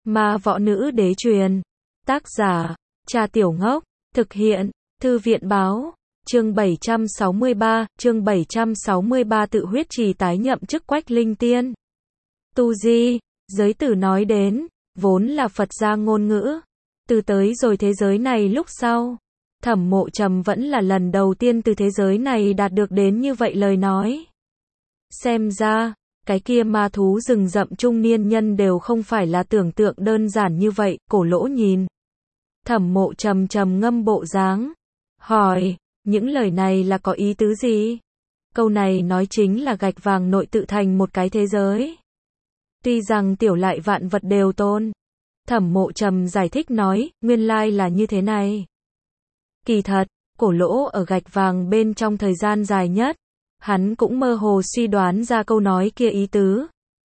Ma Võ Nữ Đế truyền. Tác giả, Cha Tiểu Ngốc. Thực hiện, Thư viện báo. Chương 763, tự huyết trì tái nhậm chức Quách Linh Tiên. Tu Di, giới tử nói đến, vốn là Phật gia ngôn ngữ. Từ tới rồi thế giới này lúc sau, Thẩm Mộ Trầm vẫn là lần đầu tiên từ thế giới này đạt được đến như vậy lời nói. Xem ra, cái kia ma thú rừng rậm trung niên nhân đều không phải là tưởng tượng đơn giản như vậy. Cổ Lỗ nhìn Thẩm Mộ Trầm trầm ngâm bộ dáng, hỏi, những lời này là có ý tứ gì? Câu này nói chính là gạch vàng nội tự thành một cái thế giới. Tuy rằng tiểu lại vạn vật đều tôn. Thẩm Mộ Trầm giải thích nói, nguyên lai là như thế này. Kỳ thật, Cổ Lỗ ở gạch vàng bên trong thời gian dài nhất, hắn cũng mơ hồ suy đoán ra câu nói kia ý tứ.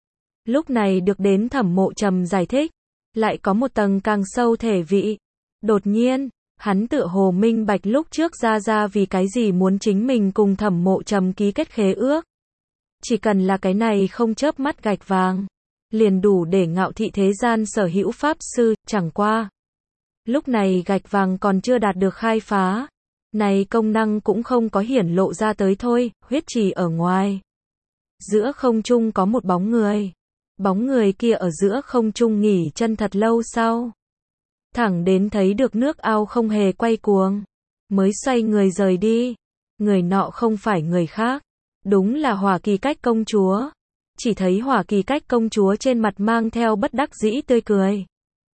Lúc này được đến Thẩm Mộ Trầm giải thích, lại có một tầng càng sâu thể vị. Đột nhiên, hắn tựa hồ minh bạch lúc trước ra vì cái gì muốn chính mình cùng Thẩm Mộ Trầm ký kết khế ước. Chỉ cần là cái này không chớp mắt gạch vàng, liền đủ để ngạo thị thế gian sở hữu pháp sư. Chẳng qua, lúc này gạch vàng còn chưa đạt được khai phá, này công năng cũng không có hiển lộ ra tới thôi. Huyết trì ở ngoài, giữa không trung có một bóng người. Bóng người kia ở giữa không trung nghỉ chân thật lâu sau, thẳng đến thấy được nước ao không hề quay cuồng, mới xoay người rời đi. Người nọ không phải người khác, đúng là Hỏa Kỳ Cách công chúa. Chỉ thấy Hỏa Kỳ Cách công chúa trên mặt mang theo bất đắc dĩ tươi cười,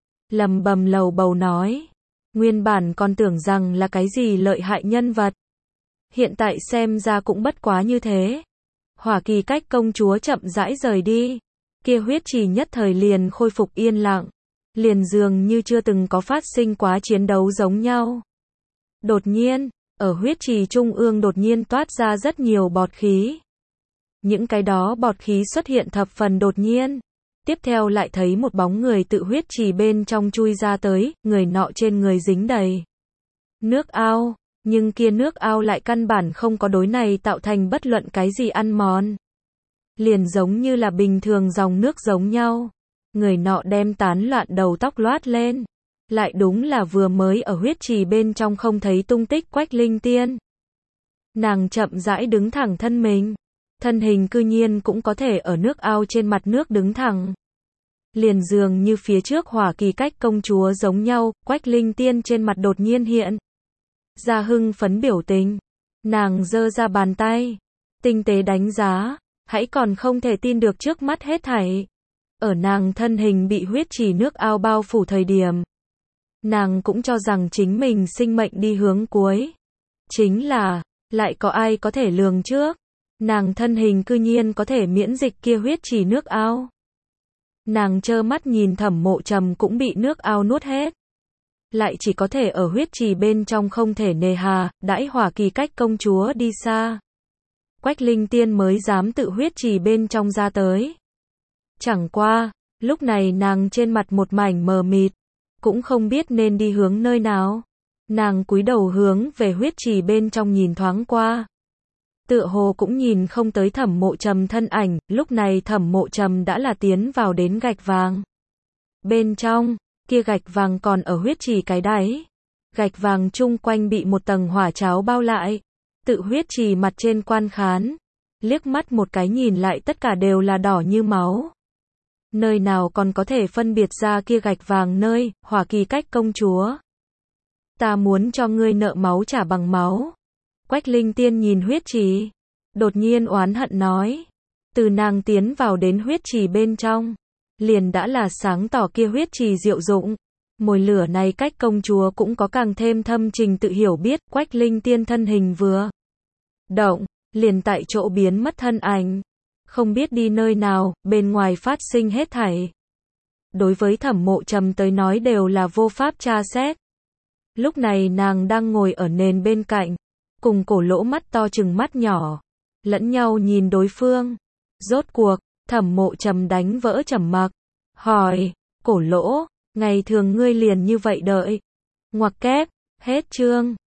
lầm bầm lầu bầu nói, nguyên bản còn tưởng rằng là cái gì lợi hại nhân vật, hiện tại xem ra cũng bất quá như thế. Hỏa Kỳ Cách công chúa chậm rãi rời đi, kia huyết trì nhất thời liền khôi phục yên lặng, liền dường như chưa từng có phát sinh quá chiến đấu giống nhau. Đột nhiên, ở huyết trì trung ương đột nhiên toát ra rất nhiều bọt khí. Những cái đó bọt khí xuất hiện thập phần đột nhiên. Tiếp theo lại thấy một bóng người tự huyết trì bên trong chui ra tới, người nọ trên người dính đầy nước ao, nhưng kia nước ao lại căn bản không có đối này tạo thành bất luận cái gì ăn mòn. Liền giống như là bình thường dòng nước giống nhau. Người nọ đem tán loạn đầu tóc loát lên, lại đúng là vừa mới ở huyết trì bên trong không thấy tung tích Quách Linh Tiên. Nàng chậm rãi đứng thẳng thân mình, thân hình cư nhiên cũng có thể ở nước ao trên mặt nước đứng thẳng. Liền dường như phía trước Hỏa Kỳ Cách công chúa giống nhau. Quách Linh Tiên trên mặt đột nhiên hiện ra hưng phấn biểu tình, nàng giơ ra bàn tay, tinh tế đánh giá, hãy còn không thể tin được trước mắt hết thảy. Ở nàng thân hình bị huyết trì nước ao bao phủ thời điểm, nàng cũng cho rằng chính mình sinh mệnh đi hướng cuối. Chính là, lại có ai có thể lường trước, nàng thân hình cư nhiên có thể miễn dịch kia huyết trì nước ao. Nàng trơ mắt nhìn Thẩm Mộ Trầm cũng bị nước ao nuốt hết, lại chỉ có thể ở huyết trì bên trong không thể nề hà. Đãi Hỏa Kỳ Cách công chúa đi xa, Quách Linh Tiên mới dám tự huyết trì bên trong ra tới. Chẳng qua, lúc này nàng trên mặt một mảnh mờ mịt, cũng không biết nên đi hướng nơi nào. Nàng cúi đầu hướng về huyết trì bên trong nhìn thoáng qua, tựa hồ cũng nhìn không tới Thẩm Mộ Trầm thân ảnh. Lúc này Thẩm Mộ Trầm đã là tiến vào đến gạch vàng bên trong, kia gạch vàng còn ở huyết trì cái đáy. Gạch vàng chung quanh bị một tầng hỏa cháo bao lại, tự huyết trì mặt trên quan khán, liếc mắt một cái nhìn lại tất cả đều là đỏ như máu. Nơi nào còn có thể phân biệt ra kia gạch vàng nơi? Hỏa Kỳ Cách công chúa, ta muốn cho ngươi nợ máu trả bằng máu. Quách Linh Tiên nhìn huyết trì, đột nhiên oán hận nói. Từ nàng tiến vào đến huyết trì bên trong, liền đã là sáng tỏ kia huyết trì diệu dụng. Mồi lửa này Cách công chúa cũng có càng thêm thâm trình tự hiểu biết. Quách Linh Tiên thân hình vừa động, liền tại chỗ biến mất thân ảnh, không biết đi nơi nào. Bên ngoài phát sinh hết thảy, đối với Thẩm Mộ Trầm tới nói đều là vô pháp tra xét. Lúc này nàng đang ngồi ở nền bên cạnh, cùng Cổ Lỗ mắt to chừng mắt nhỏ, lẫn nhau nhìn đối phương. Rốt cuộc, Thẩm Mộ Trầm đánh vỡ trầm mặc, hỏi, Cổ Lỗ, ngày thường ngươi liền như vậy đợi? Ngoặc kép, hết chương.